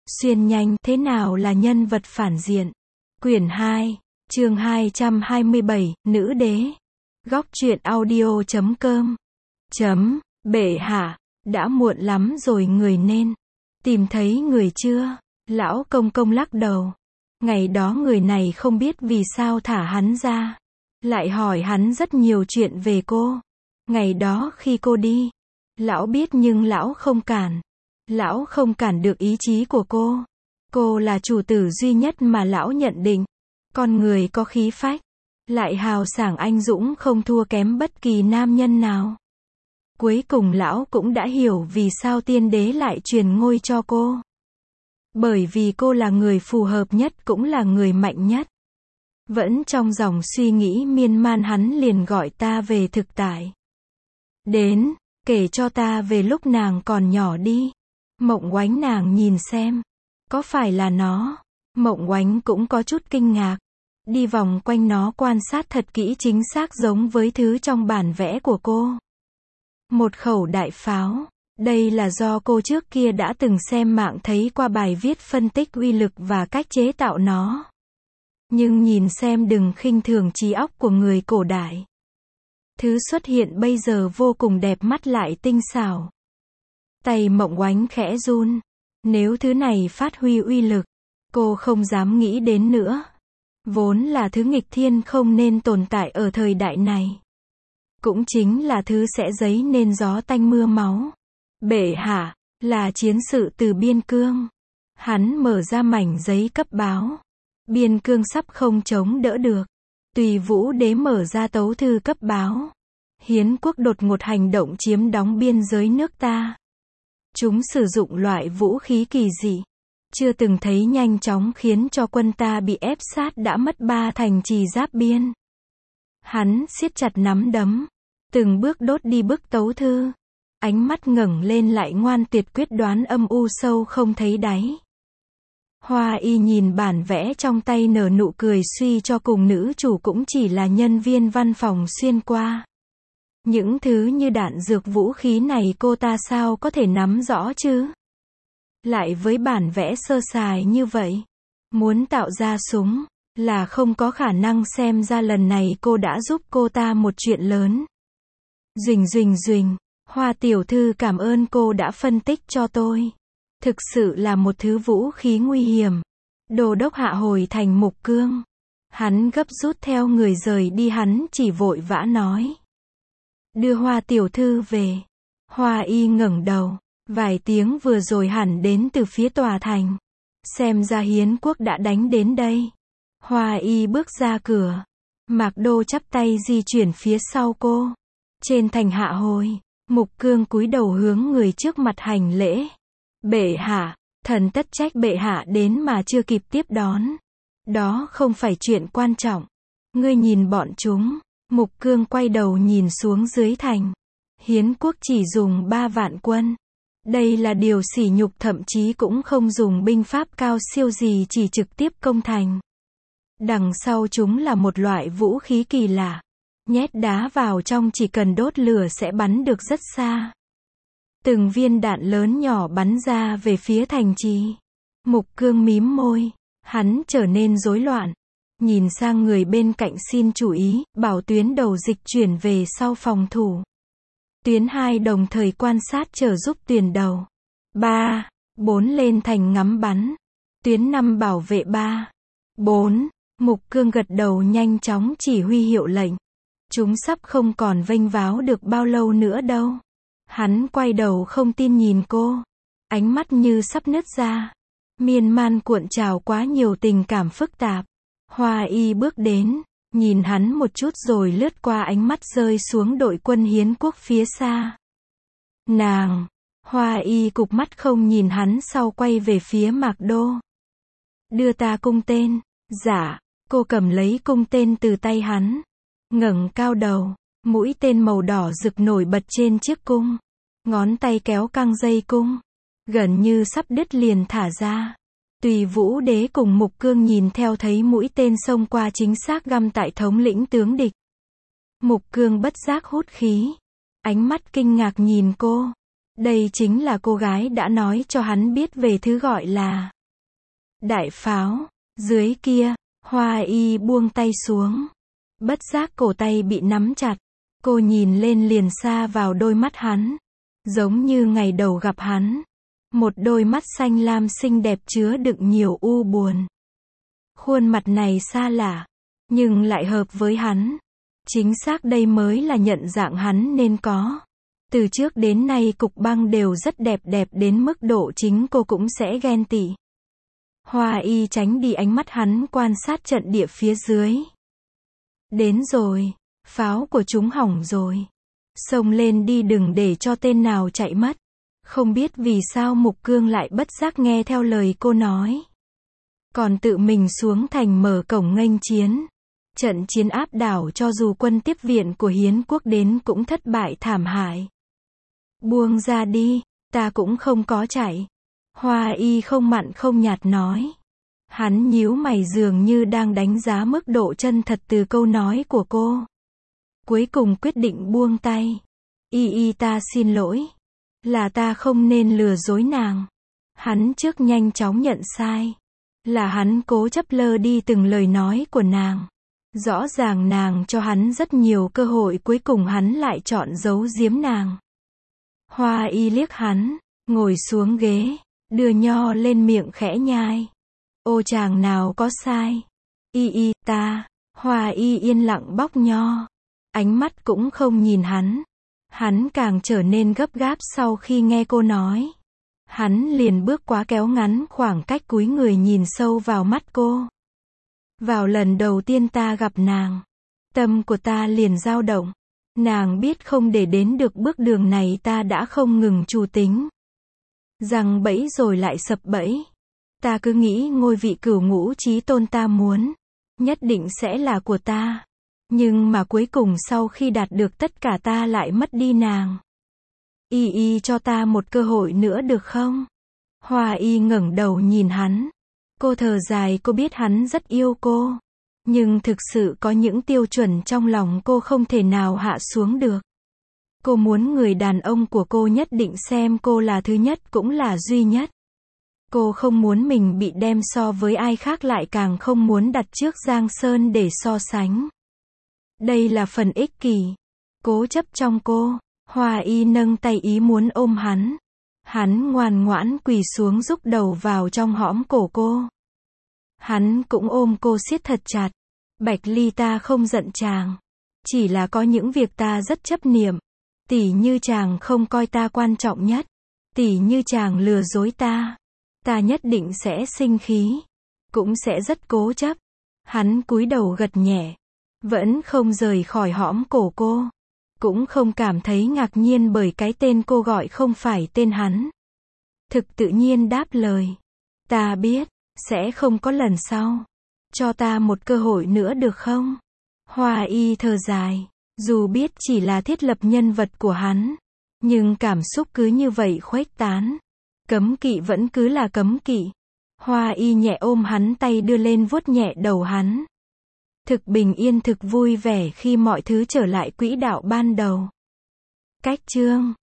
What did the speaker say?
Xuyên nhanh thế nào là nhân vật phản diện? Quyển 2, chương 227, Nữ đế. Góc truyện audio.com. Bệ hạ, đã muộn lắm rồi người nên tìm thấy người chưa? Lão công công lắc đầu. Ngày đó người này không biết vì sao thả hắn ra. Lại hỏi hắn rất nhiều chuyện về cô. Ngày đó khi cô đi, lão biết nhưng lão không cản. Lão không cản được ý chí của cô. Cô là chủ tử duy nhất mà lão nhận định. Con người có khí phách, lại hào sảng anh dũng không thua kém bất kỳ nam nhân nào. Cuối cùng lão cũng đã hiểu vì sao tiên đế lại truyền ngôi cho cô. Bởi vì cô là người phù hợp nhất cũng là người mạnh nhất. Vẫn trong dòng suy nghĩ miên man hắn liền gọi ta về thực tại. Đến, kể cho ta về lúc nàng còn nhỏ đi. Mộng Oánh nàng nhìn xem. Có phải là nó? Mộng Oánh cũng có chút kinh ngạc. Đi vòng quanh nó quan sát thật kỹ chính xác giống với thứ trong bản vẽ của cô. Một khẩu đại pháo. Đây là do cô trước kia đã từng xem mạng thấy qua bài viết phân tích uy lực và cách chế tạo nó. Nhưng nhìn xem đừng khinh thường trí óc của người cổ đại. Thứ xuất hiện bây giờ vô cùng đẹp mắt lại tinh xảo. Tay Mộng Oánh khẽ run. Nếu thứ này phát huy uy lực, cô không dám nghĩ đến nữa. Vốn là thứ nghịch thiên không nên tồn tại ở thời đại này. Cũng chính là thứ sẽ giấy nên gió tanh mưa máu. Bệ hạ, là chiến sự từ biên cương. Hắn mở ra mảnh giấy cấp báo. Biên cương sắp không chống đỡ được. Tùy Vũ đế mở ra tấu thư cấp báo. Hiến quốc đột ngột hành động chiếm đóng biên giới nước ta. Chúng sử dụng loại vũ khí kỳ dị. Chưa từng thấy nhanh chóng khiến cho quân ta bị ép sát đã mất 3 thành trì giáp biên. Hắn siết chặt nắm đấm. Từng bước đốt đi bức tấu thư. Ánh mắt ngẩng lên lại ngoan tuyệt quyết đoán âm u sâu không thấy đáy. Hoa Y nhìn bản vẽ trong tay nở nụ cười suy cho cùng nữ chủ cũng chỉ là nhân viên văn phòng xuyên qua. Những thứ như đạn dược vũ khí này cô ta sao có thể nắm rõ chứ? Lại với bản vẽ sơ sài như vậy. Muốn tạo ra súng, là không có khả năng xem ra lần này cô đã giúp cô ta một chuyện lớn. Duỳnh, Hoa tiểu thư cảm ơn cô đã phân tích cho tôi. Thực sự là một thứ vũ khí nguy hiểm. Đô đốc hạ hồi thành Mục Cương. Hắn gấp rút theo người rời đi hắn chỉ vội vã nói. Đưa Hoa tiểu thư về. Hoa Y ngẩng đầu. Vài tiếng vừa rồi hẳn đến từ phía tòa thành. Xem ra Hiến quốc đã đánh đến đây. Hoa Y bước ra cửa. Mạc Đô chắp tay di chuyển phía sau cô. Trên thành hạ hồi, Mục Cương cúi đầu hướng người trước mặt hành lễ. Bệ hạ, thần tất trách bệ hạ đến mà chưa kịp tiếp đón. Đó không phải chuyện quan trọng. Ngươi nhìn bọn chúng. Mục Cương quay đầu nhìn xuống dưới thành. Hiến quốc chỉ dùng 3 vạn quân. Đây là điều sỉ nhục, thậm chí cũng không dùng binh pháp cao siêu gì, chỉ trực tiếp công thành. Đằng sau chúng là một loại vũ khí kỳ lạ. Nhét đá vào trong chỉ cần đốt lửa sẽ bắn được rất xa. Từng viên đạn lớn nhỏ bắn ra về phía thành trì. Mục Cương mím môi. Hắn trở nên rối loạn. Nhìn sang người bên cạnh xin chú ý, bảo tuyến đầu dịch chuyển về sau phòng thủ. Tuyến 2 đồng thời quan sát trợ giúp tuyến đầu. 3, 4 lên thành ngắm bắn. Tuyến 5 bảo vệ 3, 4. Mục Cương gật đầu nhanh chóng chỉ huy hiệu lệnh. Chúng sắp không còn vênh váo được bao lâu nữa đâu. Hắn quay đầu không tin nhìn cô. Ánh mắt như sắp nứt ra. Miên man cuộn trào quá nhiều tình cảm phức tạp. Hoa Y bước đến. Nhìn hắn một chút rồi lướt qua ánh mắt rơi xuống đội quân Hiến quốc phía xa. Nàng. Hoa Y cụp mắt không nhìn hắn sau quay về phía Mạc Đô. Đưa ta cung tên. Dạ. Cô cầm lấy cung tên từ tay hắn. Ngẩng cao đầu. Mũi tên màu đỏ rực nổi bật trên chiếc cung. Ngón tay kéo căng dây cung. Gần như sắp đứt liền thả ra. Tùy Vũ đế cùng Mục Cương nhìn theo thấy mũi tên xông qua chính xác găm tại thống lĩnh tướng địch. Mục Cương bất giác hút khí. Ánh mắt kinh ngạc nhìn cô. Đây chính là cô gái đã nói cho hắn biết về thứ gọi là đại pháo. Dưới kia, Hoa Y buông tay xuống. Bất giác cổ tay bị nắm chặt. Cô nhìn lên liền xa vào đôi mắt hắn. Giống như ngày đầu gặp hắn. Một đôi mắt xanh lam xinh đẹp chứa đựng nhiều u buồn. Khuôn mặt này xa lạ, nhưng lại hợp với hắn. Chính xác đây mới là nhận dạng hắn nên có. Từ trước đến nay Cục Băng đều rất đẹp đến mức độ chính cô cũng sẽ ghen tị. Hoa Y tránh đi ánh mắt hắn quan sát trận địa phía dưới. Đến rồi, pháo của chúng hỏng rồi. Xông lên đi đừng để cho tên nào chạy mất. Không biết vì sao Mục Cương lại bất giác nghe theo lời cô nói. Còn tự mình xuống thành mở cổng nghênh chiến. Trận chiến áp đảo cho dù quân tiếp viện của Hiến quốc đến cũng thất bại thảm hại. Buông ra đi, ta cũng không có chạy. Hoa Y không mặn không nhạt nói. Hắn nhíu mày dường như đang đánh giá mức độ chân thật từ câu nói của cô. Cuối cùng quyết định buông tay. Y ta xin lỗi. Là ta không nên lừa dối nàng. Hắn trước nhanh chóng nhận sai. Là hắn cố chấp lơ đi từng lời nói của nàng. Rõ ràng nàng cho hắn rất nhiều cơ hội cuối cùng hắn lại chọn giấu giếm nàng. Hoa Y liếc hắn, ngồi xuống ghế, đưa nho lên miệng khẽ nhai. Ô chàng nào có sai. Y ta. Hoa Y yên lặng bóc nho. Ánh mắt cũng không nhìn hắn. Hắn càng trở nên gấp gáp sau khi nghe cô nói. Hắn liền bước quá kéo ngắn khoảng cách cúi người nhìn sâu vào mắt cô. Vào lần đầu tiên ta gặp nàng, tâm của ta liền dao động. Nàng biết không để đến được bước đường này ta đã không ngừng trù tính. Giăng bẫy rồi lại sập bẫy. Ta cứ nghĩ ngôi vị cửu ngũ chí tôn ta muốn, nhất định sẽ là của ta. Nhưng mà cuối cùng sau khi đạt được tất cả ta lại mất đi nàng. Y cho ta một cơ hội nữa được không? Hoa Y ngẩng đầu nhìn hắn. Cô thở dài, cô biết hắn rất yêu cô. Nhưng thực sự có những tiêu chuẩn trong lòng cô không thể nào hạ xuống được. Cô muốn người đàn ông của cô nhất định xem cô là thứ nhất cũng là duy nhất. Cô không muốn mình bị đem so với ai khác, lại càng không muốn đặt trước Giang Sơn để so sánh. Đây là phần ích kỷ, cố chấp trong cô. Hoa Y nâng tay ý muốn ôm hắn. Hắn ngoan ngoãn quỳ xuống rúc đầu vào trong hõm cổ cô. Hắn cũng ôm cô siết thật chặt. Bạch Ly, ta không giận chàng. Chỉ là có những việc ta rất chấp niệm. Tỉ như chàng không coi ta quan trọng nhất. Tỉ như chàng lừa dối ta. Ta nhất định sẽ sinh khí. Cũng sẽ rất cố chấp. Hắn cúi đầu gật nhẹ. Vẫn không rời khỏi hõm cổ cô. Cũng không cảm thấy ngạc nhiên bởi cái tên cô gọi không phải tên hắn. Thực tự nhiên đáp lời. Ta biết, sẽ không có lần sau. Cho ta một cơ hội nữa được không? Hoa Y thở dài. Dù biết chỉ là thiết lập nhân vật của hắn. Nhưng cảm xúc cứ như vậy khuếch tán. Cấm kỵ vẫn cứ là cấm kỵ. Hoa Y nhẹ ôm hắn, tay đưa lên vuốt nhẹ đầu hắn. Thực bình yên, thực vui vẻ khi mọi thứ trở lại quỹ đạo ban đầu. Cách chương